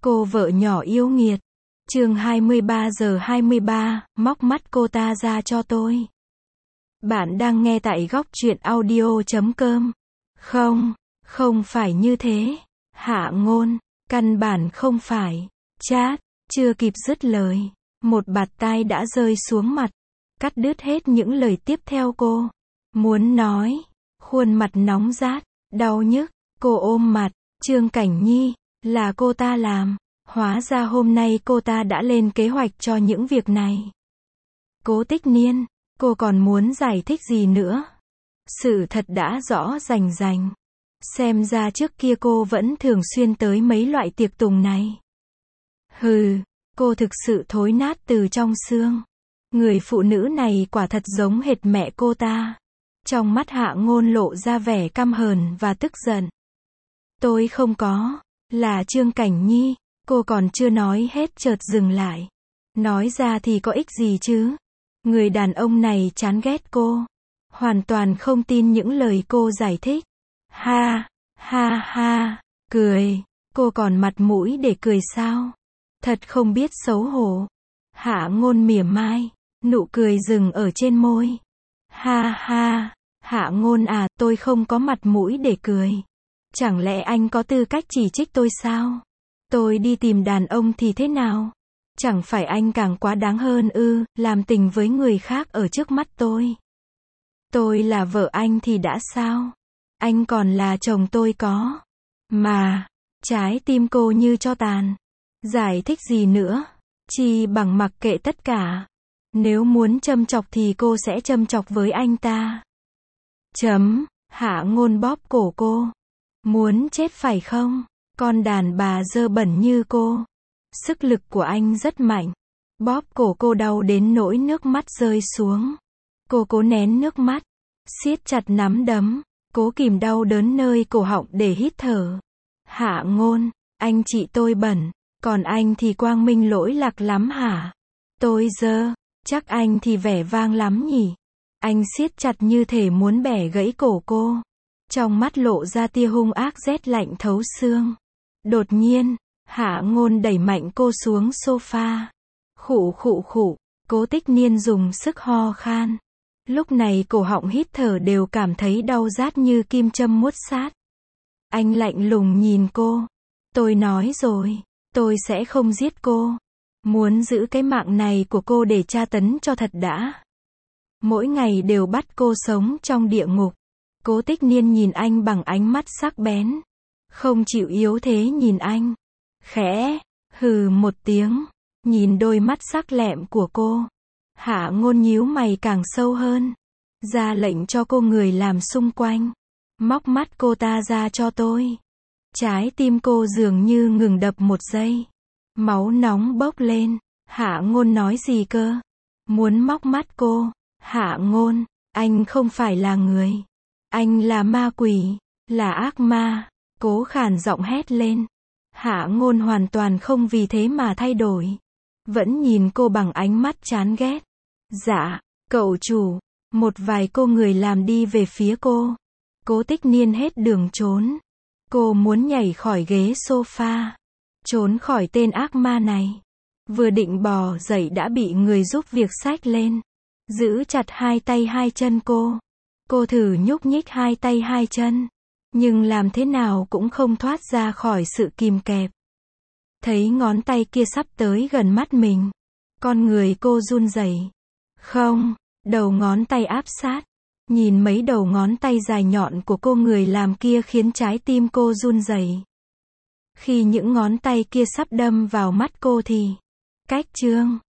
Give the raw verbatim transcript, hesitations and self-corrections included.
Cô vợ nhỏ yêu nghiệt. Chương hai mươi ba giờ hai mươi ba, móc mắt cô ta ra cho tôi. Bạn đang nghe tại góc truyện audio chấm com. Không, không phải như thế. Hạ Ngôn, căn bản không phải. Chát, chưa kịp dứt lời, một bạt tai đã rơi xuống mặt, cắt đứt hết những lời tiếp theo cô muốn nói. Khuôn mặt nóng rát, đau nhức, cô ôm mặt. Trương Cảnh Nhi, là cô ta làm. Hóa ra hôm nay cô ta đã lên kế hoạch cho những việc này. Cố Tích Niên, cô còn muốn giải thích gì nữa? Sự thật đã rõ rành rành. Xem ra trước kia cô vẫn thường xuyên tới mấy loại tiệc tùng này. Hừ, cô thực sự thối nát từ trong xương. Người phụ nữ này quả thật giống hệt mẹ cô ta. Trong mắt Hạ Ngôn lộ ra vẻ căm hờn và tức giận. Tôi không có, là Trương Cảnh Nhi. Cô còn chưa nói hết chợt dừng lại. Nói ra thì có ích gì chứ? Người đàn ông này chán ghét cô. Hoàn toàn không tin những lời cô giải thích. Ha, ha ha, cười. Cô còn mặt mũi để cười sao? Thật không biết xấu hổ. Hạ Ngôn mỉa mai, nụ cười dừng ở trên môi. Ha ha, Hạ Ngôn à, tôi không có mặt mũi để cười. Chẳng lẽ anh có tư cách chỉ trích tôi sao? Tôi đi tìm đàn ông thì thế nào? Chẳng phải anh càng quá đáng hơn ư, làm tình với người khác ở trước mắt tôi. Tôi là vợ anh thì đã sao? Anh còn là chồng tôi có. Mà, trái tim cô như tro tàn. Giải thích gì nữa? Chi bằng mặc kệ tất cả. Nếu muốn châm chọc thì cô sẽ châm chọc với anh ta. Chấm, Hạ Ngôn bóp cổ cô. Muốn chết phải không? Con đàn bà dơ bẩn như cô. Sức lực của anh rất mạnh. Bóp cổ cô đau đến nỗi nước mắt rơi xuống. Cô cố nén nước mắt, siết chặt nắm đấm, cố kìm đau đớn nơi cổ họng để hít thở. Hạ Ngôn, anh chị tôi bẩn, còn anh thì quang minh lỗi lạc lắm hả? Tôi dơ, chắc anh thì vẻ vang lắm nhỉ? Anh siết chặt như thể muốn bẻ gãy cổ cô. Trong mắt lộ ra tia hung ác rét lạnh thấu xương. Đột nhiên, Hạ Ngôn đẩy mạnh cô xuống sofa. Khụ khụ khụ, Cố Tích Niên dùng sức ho khan. Lúc này cổ họng hít thở đều cảm thấy đau rát như kim châm muốt sát. Anh lạnh lùng nhìn cô. Tôi nói rồi, tôi sẽ không giết cô. Muốn giữ cái mạng này của cô để tra tấn cho thật đã. Mỗi ngày đều bắt cô sống trong địa ngục. Cố Tích Niên nhìn anh bằng ánh mắt sắc bén. Không chịu yếu thế nhìn anh. Khẽ, hừ một tiếng. Nhìn đôi mắt sắc lẹm của cô. Hạ Ngôn nhíu mày càng sâu hơn. Ra lệnh cho cô người làm xung quanh. Móc mắt cô ta ra cho tôi. Trái tim cô dường như ngừng đập một giây. Máu nóng bốc lên. Hạ Ngôn nói gì cơ? Muốn móc mắt cô. Hạ Ngôn, anh không phải là người. Anh là ma quỷ. Là ác ma. Cố khàn giọng hét lên. Hạ Ngôn hoàn toàn không vì thế mà thay đổi. Vẫn nhìn cô bằng ánh mắt chán ghét. Dạ, cậu chủ. Một vài cô người làm đi về phía cô. Cố Tích Niên hết đường trốn. Cô muốn nhảy khỏi ghế sofa. Trốn khỏi tên ác ma này. Vừa định bò dậy đã bị người giúp việc xách lên. Giữ chặt hai tay hai chân cô. Cô thử nhúc nhích hai tay hai chân. Nhưng làm thế nào cũng không thoát ra khỏi sự kìm kẹp. Thấy ngón tay kia sắp tới gần mắt mình. Con người cô run rẩy. Không, đầu ngón tay áp sát. Nhìn mấy đầu ngón tay dài nhọn của cô người làm kia khiến trái tim cô run rẩy. Khi những ngón tay kia sắp đâm vào mắt cô thì. Cách Trương